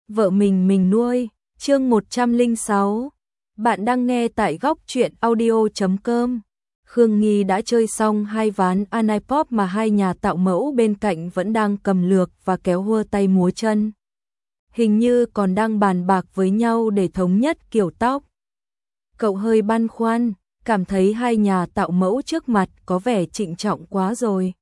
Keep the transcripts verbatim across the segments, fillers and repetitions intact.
vợ mình mình nuôi, chương một trăm lẻ sáu. Bạn đang nghe tại góc truyện audio chấm com. Khương Nghi đã chơi xong hai ván Anipop mà hai nhà tạo mẫu bên cạnh vẫn đang cầm lược và kéo hua tay múa chân. Hình như còn đang bàn bạc với nhau để thống nhất kiểu tóc. Cậu hơi băn khoăn, cảm thấy hai nhà tạo mẫu trước mặt có vẻ trịnh trọng quá rồi.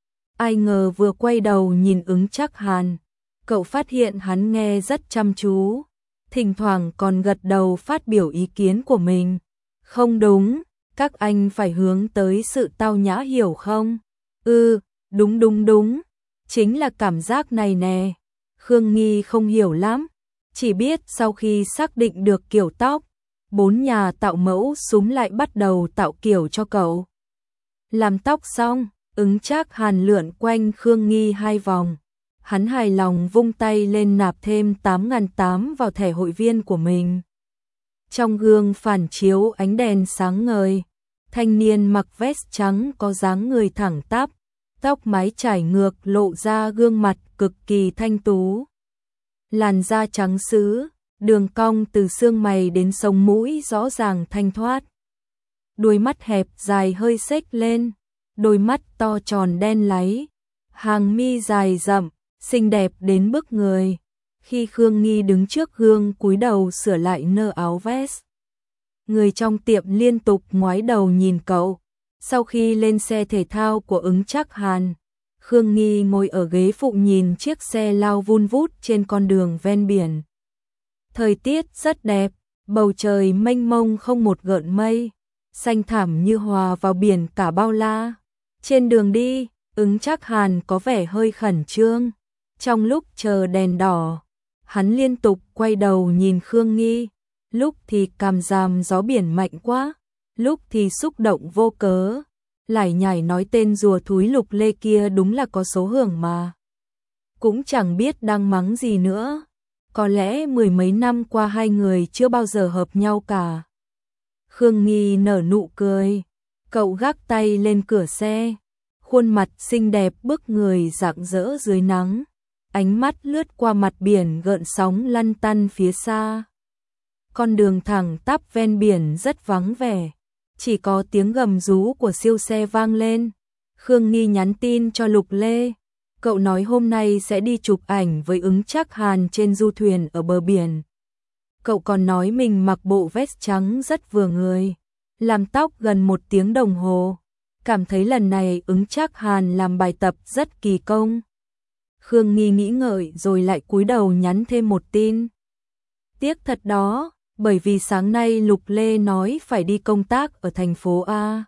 Ai ngờ vừa quay đầu nhìn Ứng Trác Hàn, cậu phát hiện hắn nghe rất chăm chú, thỉnh thoảng còn gật đầu phát biểu ý kiến của mình. Không đúng, các anh phải hướng tới sự tao nhã hiểu không? Ừ, đúng đúng đúng, chính là cảm giác này nè. Khương Nghi không hiểu lắm, chỉ biết sau khi xác định được kiểu tóc, bốn nhà tạo mẫu súm lại bắt đầu tạo kiểu cho cậu. Làm tóc xong, Ứng Trác Hàn lượn quanh Khương Nghi hai vòng. Hắn hài lòng vung tay lên nạp thêm tám nghìn tám trăm vào thẻ hội viên của mình. Trong gương phản chiếu ánh đèn sáng ngời, thanh niên mặc vest trắng có dáng người thẳng tắp, tóc mái trải ngược lộ ra gương mặt cực kỳ thanh tú. Làn da trắng sứ, đường cong từ xương mày đến sống mũi rõ ràng thanh thoát. Đuôi mắt hẹp dài hơi xếch lên, đôi mắt to tròn đen láy, hàng mi dài rậm, xinh đẹp đến bức người. Khi Khương Nghi đứng trước gương cúi đầu sửa lại nơ áo vest, người trong tiệm liên tục ngoái đầu nhìn cậu. Sau khi lên xe thể thao của Ứng Trác Hàn, Khương Nghi ngồi ở ghế phụ nhìn chiếc xe lao vun vút trên con đường ven biển. Thời tiết rất đẹp, bầu trời mênh mông không một gợn mây, xanh thẳm như hòa vào biển cả bao la. Trên đường đi, Ứng Trác Hàn có vẻ hơi khẩn trương. Trong lúc chờ đèn đỏ, hắn liên tục quay đầu nhìn Khương Nghi, lúc thì cảm giảm gió biển mạnh quá, lúc thì xúc động vô cớ, lải nhải nói tên rùa thúi Lục Lê kia đúng là có số hưởng mà. Cũng chẳng biết đang mắng gì nữa, có lẽ mười mấy năm qua hai người chưa bao giờ hợp nhau cả. Khương Nghi nở nụ cười, cậu gác tay lên cửa xe, khuôn mặt xinh đẹp bức người rạng rỡ dưới nắng. Ánh mắt lướt qua mặt biển gợn sóng lăn tăn phía xa. Con đường thẳng tắp ven biển rất vắng vẻ, chỉ có tiếng gầm rú của siêu xe vang lên. Khương Nghi nhắn tin cho Lục Lê, cậu nói hôm nay sẽ đi chụp ảnh với Ứng Trác Hàn trên du thuyền ở bờ biển. Cậu còn nói mình mặc bộ vest trắng rất vừa người, làm tóc gần một tiếng đồng hồ, cảm thấy lần này Ứng Trác Hàn làm bài tập rất kỳ công. Khương Nghi nghĩ ngợi rồi lại cúi đầu nhắn thêm một tin. Tiếc thật đó, bởi vì sáng nay Lục Lê nói phải đi công tác ở thành phố A.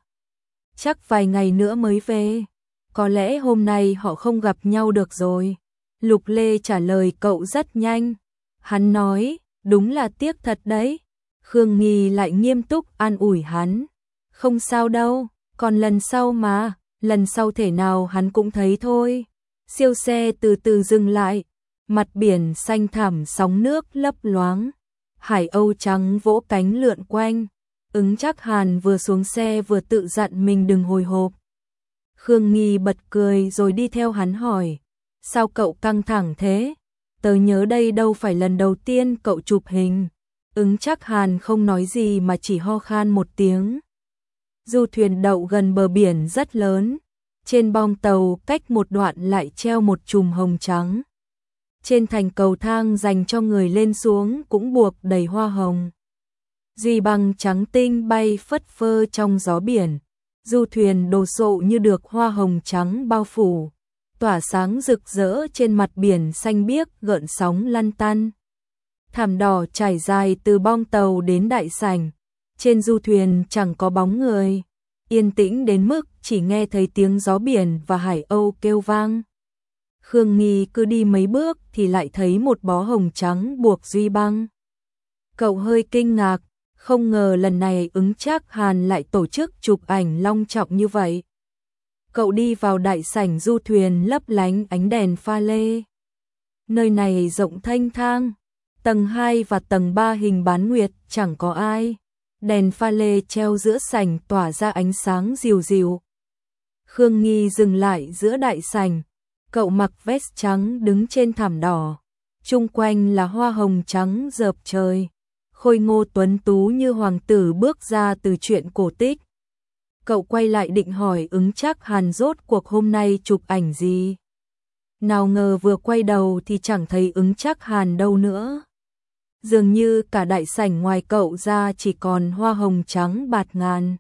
Chắc vài ngày nữa mới về, có lẽ hôm nay họ không gặp nhau được rồi. Lục Lê trả lời cậu rất nhanh. Hắn nói, đúng là tiếc thật đấy. Khương Nghi lại nghiêm túc an ủi hắn. Không sao đâu, còn lần sau mà, lần sau thể nào hắn cũng thấy thôi. Siêu xe từ từ dừng lại, mặt biển xanh thẳm sóng nước lấp loáng, hải âu trắng vỗ cánh lượn quanh. Ứng Trác Hàn vừa xuống xe vừa tự dặn mình đừng hồi hộp. Khương Nghi bật cười rồi đi theo hắn hỏi, sao cậu căng thẳng thế? Tớ nhớ đây đâu phải lần đầu tiên cậu chụp hình. Ứng Trác Hàn không nói gì mà chỉ ho khan một tiếng. Du thuyền đậu gần bờ biển rất lớn. Trên bong tàu cách một đoạn lại treo một chùm hồng trắng. Trên thành cầu thang dành cho người lên xuống cũng buộc đầy hoa hồng. Duy băng trắng tinh bay phất phơ trong gió biển. Du thuyền đồ sộ như được hoa hồng trắng bao phủ, tỏa sáng rực rỡ trên mặt biển xanh biếc gợn sóng lăn tăn. Thảm đỏ trải dài từ bong tàu đến đại sảnh. Trên du thuyền chẳng có bóng người, yên tĩnh đến mức chỉ nghe thấy tiếng gió biển và hải âu kêu vang. Khương Nghi cứ đi mấy bước thì lại thấy một bó hồng trắng buộc duy băng. Cậu hơi kinh ngạc, không ngờ lần này Ứng Trác Hàn lại tổ chức chụp ảnh long trọng như vậy. Cậu đi vào đại sảnh du thuyền lấp lánh ánh đèn pha lê. Nơi này rộng thênh thang, tầng hai và tầng ba hình bán nguyệt chẳng có ai. Đèn pha lê treo giữa sảnh tỏa ra ánh sáng dịu dịu. Khương Nghi dừng lại giữa đại sảnh, cậu mặc vest trắng đứng trên thảm đỏ, chung quanh là hoa hồng trắng rợp trời, khôi ngô tuấn tú như hoàng tử bước ra từ truyện cổ tích. Cậu quay lại định hỏi ứng Trác Hàn rốt cuộc hôm nay chụp ảnh gì. Nào ngờ vừa quay đầu thì chẳng thấy ứng Trác Hàn đâu nữa. Dường như cả đại sảnh ngoài cậu ra chỉ còn hoa hồng trắng bạt ngàn.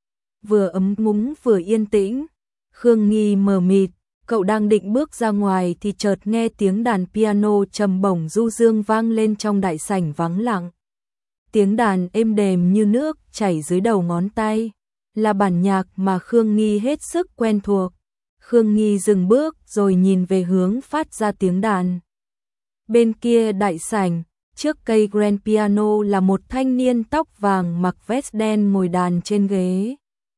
Vừa ấm cúng vừa yên tĩnh, Khương Nghi mờ mịt, cậu đang định bước ra ngoài thì chợt nghe tiếng đàn piano trầm bổng du dương vang lên trong đại sảnh vắng lặng. Tiếng đàn êm đềm như nước chảy dưới đầu ngón tay, là bản nhạc mà Khương Nghi hết sức quen thuộc. Khương Nghi dừng bước rồi nhìn về hướng phát ra tiếng đàn. Bên kia đại sảnh, trước cây grand piano là một thanh niên tóc vàng mặc vest đen ngồi đàn trên ghế.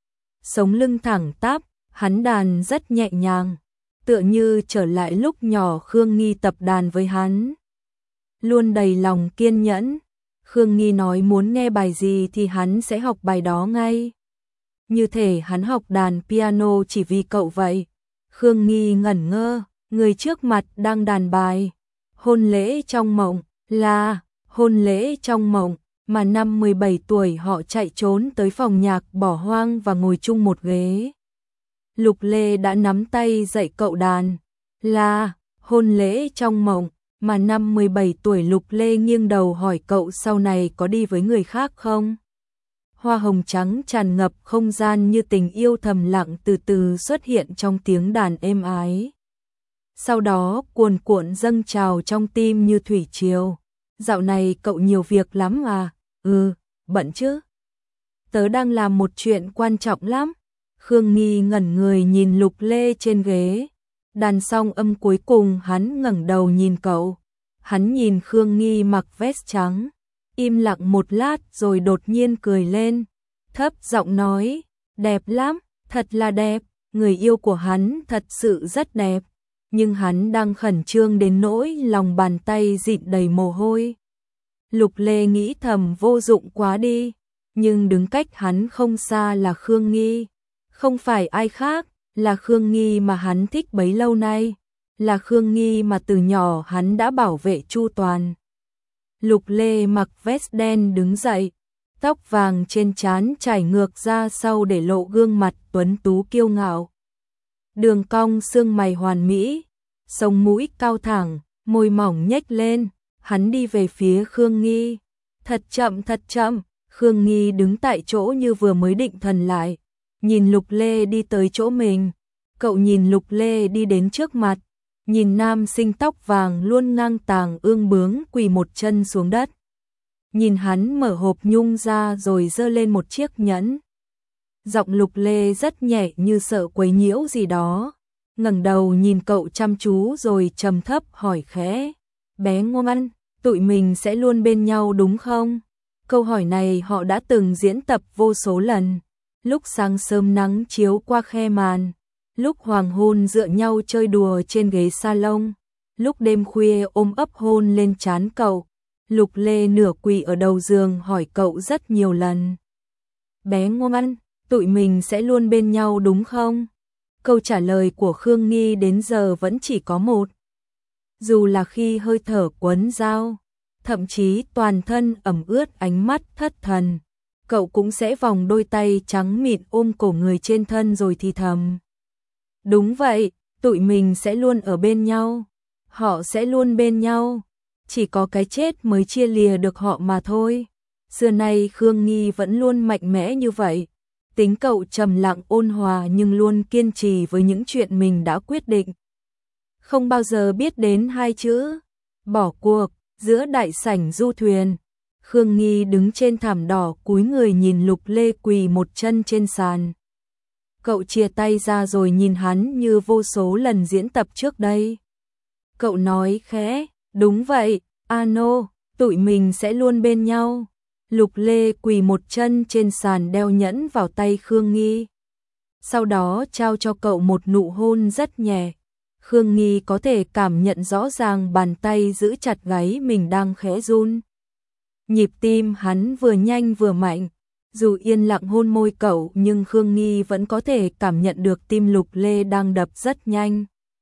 Sống lưng thẳng tắp, hắn đàn rất nhẹ nhàng, tựa như trở lại lúc nhỏ Khương Nghi tập đàn với hắn. Luôn đầy lòng kiên nhẫn, Khương Nghi nói muốn nghe bài gì thì hắn sẽ học bài đó ngay. Như thể hắn học đàn piano chỉ vì cậu vậy. Khương Nghi ngẩn ngơ, người trước mặt đang đàn bài Hôn lễ trong mộng, là Hôn lễ trong mộng, mà năm mười bảy tuổi họ chạy trốn tới phòng nhạc bỏ hoang và ngồi chung một ghế. Lục Lê đã nắm tay dạy cậu đàn, là Hôn lễ trong mộng, mà năm mười bảy tuổi Lục Lê nghiêng đầu hỏi cậu sau này có đi với người khác không? Hoa hồng trắng tràn ngập không gian như tình yêu thầm lặng từ từ xuất hiện trong tiếng đàn êm ái. Sau đó cuồn cuộn dâng trào trong tim như thủy triều. Dạo này cậu nhiều việc lắm à? Ừ, bận chứ. Tớ đang làm một chuyện quan trọng lắm. Khương Nghi ngẩn người nhìn Lục Lê trên ghế. Đàn xong âm cuối cùng hắn ngẩng đầu nhìn cậu. Hắn nhìn Khương Nghi mặc vest trắng, im lặng một lát rồi đột nhiên cười lên, thấp giọng nói, đẹp lắm, thật là đẹp, người yêu của hắn thật sự rất đẹp, nhưng hắn đang khẩn trương đến nỗi lòng bàn tay dịn đầy mồ hôi. Lục Lê nghĩ thầm vô dụng quá đi, nhưng đứng cách hắn không xa là Khương Nghi, không phải ai khác, là Khương Nghi mà hắn thích bấy lâu nay, là Khương Nghi mà từ nhỏ hắn đã bảo vệ chu toàn. Lục Lê mặc vest đen đứng dậy, tóc vàng trên trán chảy ngược ra sau để lộ gương mặt tuấn tú kiêu ngạo. Đường cong xương mày hoàn mỹ, sống mũi cao thẳng, môi mỏng nhếch lên, hắn đi về phía Khương Nghi. Thật chậm thật chậm, Khương Nghi đứng tại chỗ như vừa mới định thần lại, nhìn Lục Lê đi tới chỗ mình. Cậu nhìn Lục Lê đi đến trước mặt, nhìn nam sinh tóc vàng luôn ngang tàng ương bướng quỳ một chân xuống đất. Nhìn hắn mở hộp nhung ra rồi giơ lên một chiếc nhẫn. Giọng Lục Lê rất nhẹ như sợ quấy nhiễu gì đó. Ngẩng đầu nhìn cậu chăm chú rồi trầm thấp hỏi khẽ. Bé ngoan, tụi mình sẽ luôn bên nhau đúng không? Câu hỏi này họ đã từng diễn tập vô số lần. Lúc sáng sớm nắng chiếu qua khe màn, lúc hoàng hôn dựa nhau chơi đùa trên ghế salon, lúc đêm khuya ôm ấp hôn lên trán cậu. Lục Lê nửa quỳ ở đầu giường hỏi cậu rất nhiều lần. Bé ngoan, tụi mình sẽ luôn bên nhau đúng không? Câu trả lời của Khương Nghi đến giờ vẫn chỉ có một. Dù là khi hơi thở quấn dao, thậm chí toàn thân ẩm ướt ánh mắt thất thần, cậu cũng sẽ vòng đôi tay trắng mịn ôm cổ người trên thân rồi thì thầm. Đúng vậy, tụi mình sẽ luôn ở bên nhau. Họ sẽ luôn bên nhau. Chỉ có cái chết mới chia lìa được họ mà thôi. Xưa nay Khương Nghi vẫn luôn mạnh mẽ như vậy. Tính cậu trầm lặng ôn hòa nhưng luôn kiên trì với những chuyện mình đã quyết định. Không bao giờ biết đến hai chữ bỏ cuộc. Giữa đại sảnh du thuyền, Khương Nghi đứng trên thảm đỏ cúi người nhìn Lục Lê quỳ một chân trên sàn. Cậu chia tay ra rồi nhìn hắn như vô số lần diễn tập trước đây. Cậu nói khẽ, đúng vậy, Ano, tụi mình sẽ luôn bên nhau. Lục Lê quỳ một chân trên sàn đeo nhẫn vào tay Khương Nghi. Sau đó trao cho cậu một nụ hôn rất nhẹ. Khương Nghi có thể cảm nhận rõ ràng bàn tay giữ chặt gáy mình đang khẽ run. Nhịp tim hắn vừa nhanh vừa mạnh. Dù yên lặng hôn môi cậu nhưng Khương Nghi vẫn có thể cảm nhận được tim Lục Lê đang đập rất nhanh.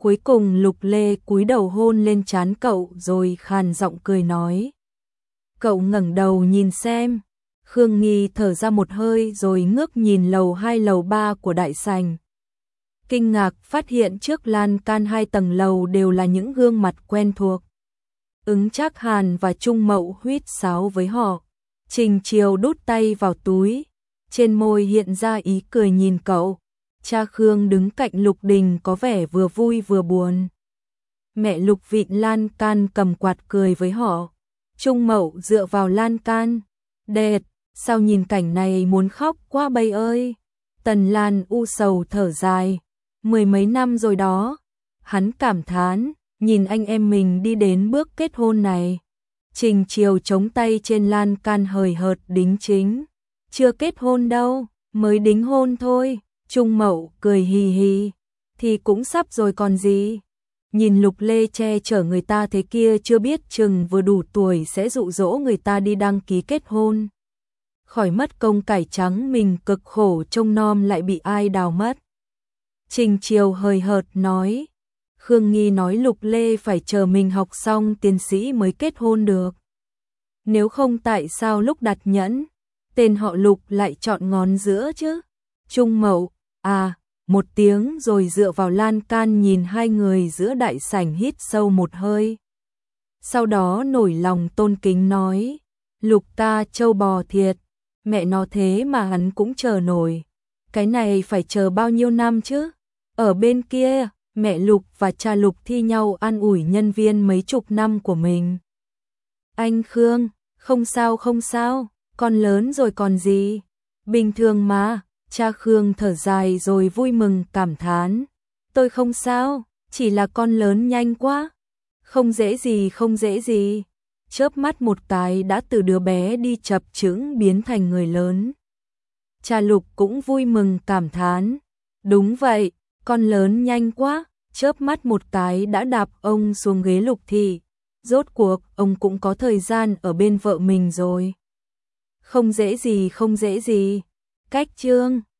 Cuối cùng Lục Lê cúi đầu hôn lên trán cậu rồi khàn giọng cười nói. Cậu ngẩng đầu nhìn xem. Khương Nghi thở ra một hơi rồi ngước nhìn lầu hai lầu ba của đại sảnh. Kinh ngạc phát hiện trước lan can hai tầng lầu đều là những gương mặt quen thuộc. Ứng Trác Hàn và Trung Mậu huýt sáo với họ. Trình Chiều đút tay vào túi, trên môi hiện ra ý cười nhìn cậu. Cha Khương đứng cạnh Lục Đình có vẻ vừa vui vừa buồn. Mẹ Lục vịn lan can cầm quạt cười với họ. Trung Mậu dựa vào lan can. Đệt, sao nhìn cảnh này muốn khóc quá bay ơi. Tần Lan u sầu thở dài. Mười mấy năm rồi đó. Hắn cảm thán, nhìn anh em mình đi đến bước kết hôn này. Trình Chiều chống tay trên lan can hời hợt đính chính. Chưa kết hôn đâu, mới đính hôn thôi. Trung Mậu cười hì hì. Thì cũng sắp rồi còn gì. Nhìn Lục Lê che chở người ta thế kia chưa biết chừng vừa đủ tuổi sẽ dụ dỗ người ta đi đăng ký kết hôn. Khỏi mất công cải trắng mình cực khổ trông nom lại bị ai đào mất. Trình Chiều hời hợt nói. Khương Nghi nói Lục Lê phải chờ mình học xong tiến sĩ mới kết hôn được. Nếu không tại sao lúc đặt nhẫn, tên họ Lục lại chọn ngón giữa chứ? Trung Mậu, à, một tiếng rồi dựa vào lan can nhìn hai người giữa đại sảnh hít sâu một hơi. Sau đó nổi lòng tôn kính nói, Lục ta trâu bò thiệt, mẹ nó thế mà hắn cũng chờ nổi. Cái này phải chờ bao nhiêu năm chứ? Ở bên kia, mẹ Lục và cha Lục thi nhau an ủi nhân viên mấy chục năm của mình. Anh Khương, không sao không sao, con lớn rồi còn gì. Bình thường mà, cha Khương thở dài rồi vui mừng cảm thán. Tôi không sao, chỉ là con lớn nhanh quá. Không dễ gì không dễ gì. Chớp mắt một cái đã từ đứa bé đi chập chững biến thành người lớn. Cha Lục cũng vui mừng cảm thán. Đúng vậy, con lớn nhanh quá. Chớp mắt một cái đã đạp ông xuống ghế Lục thị. Rốt cuộc ông cũng có thời gian ở bên vợ mình rồi. Không dễ gì không dễ gì. Cách chương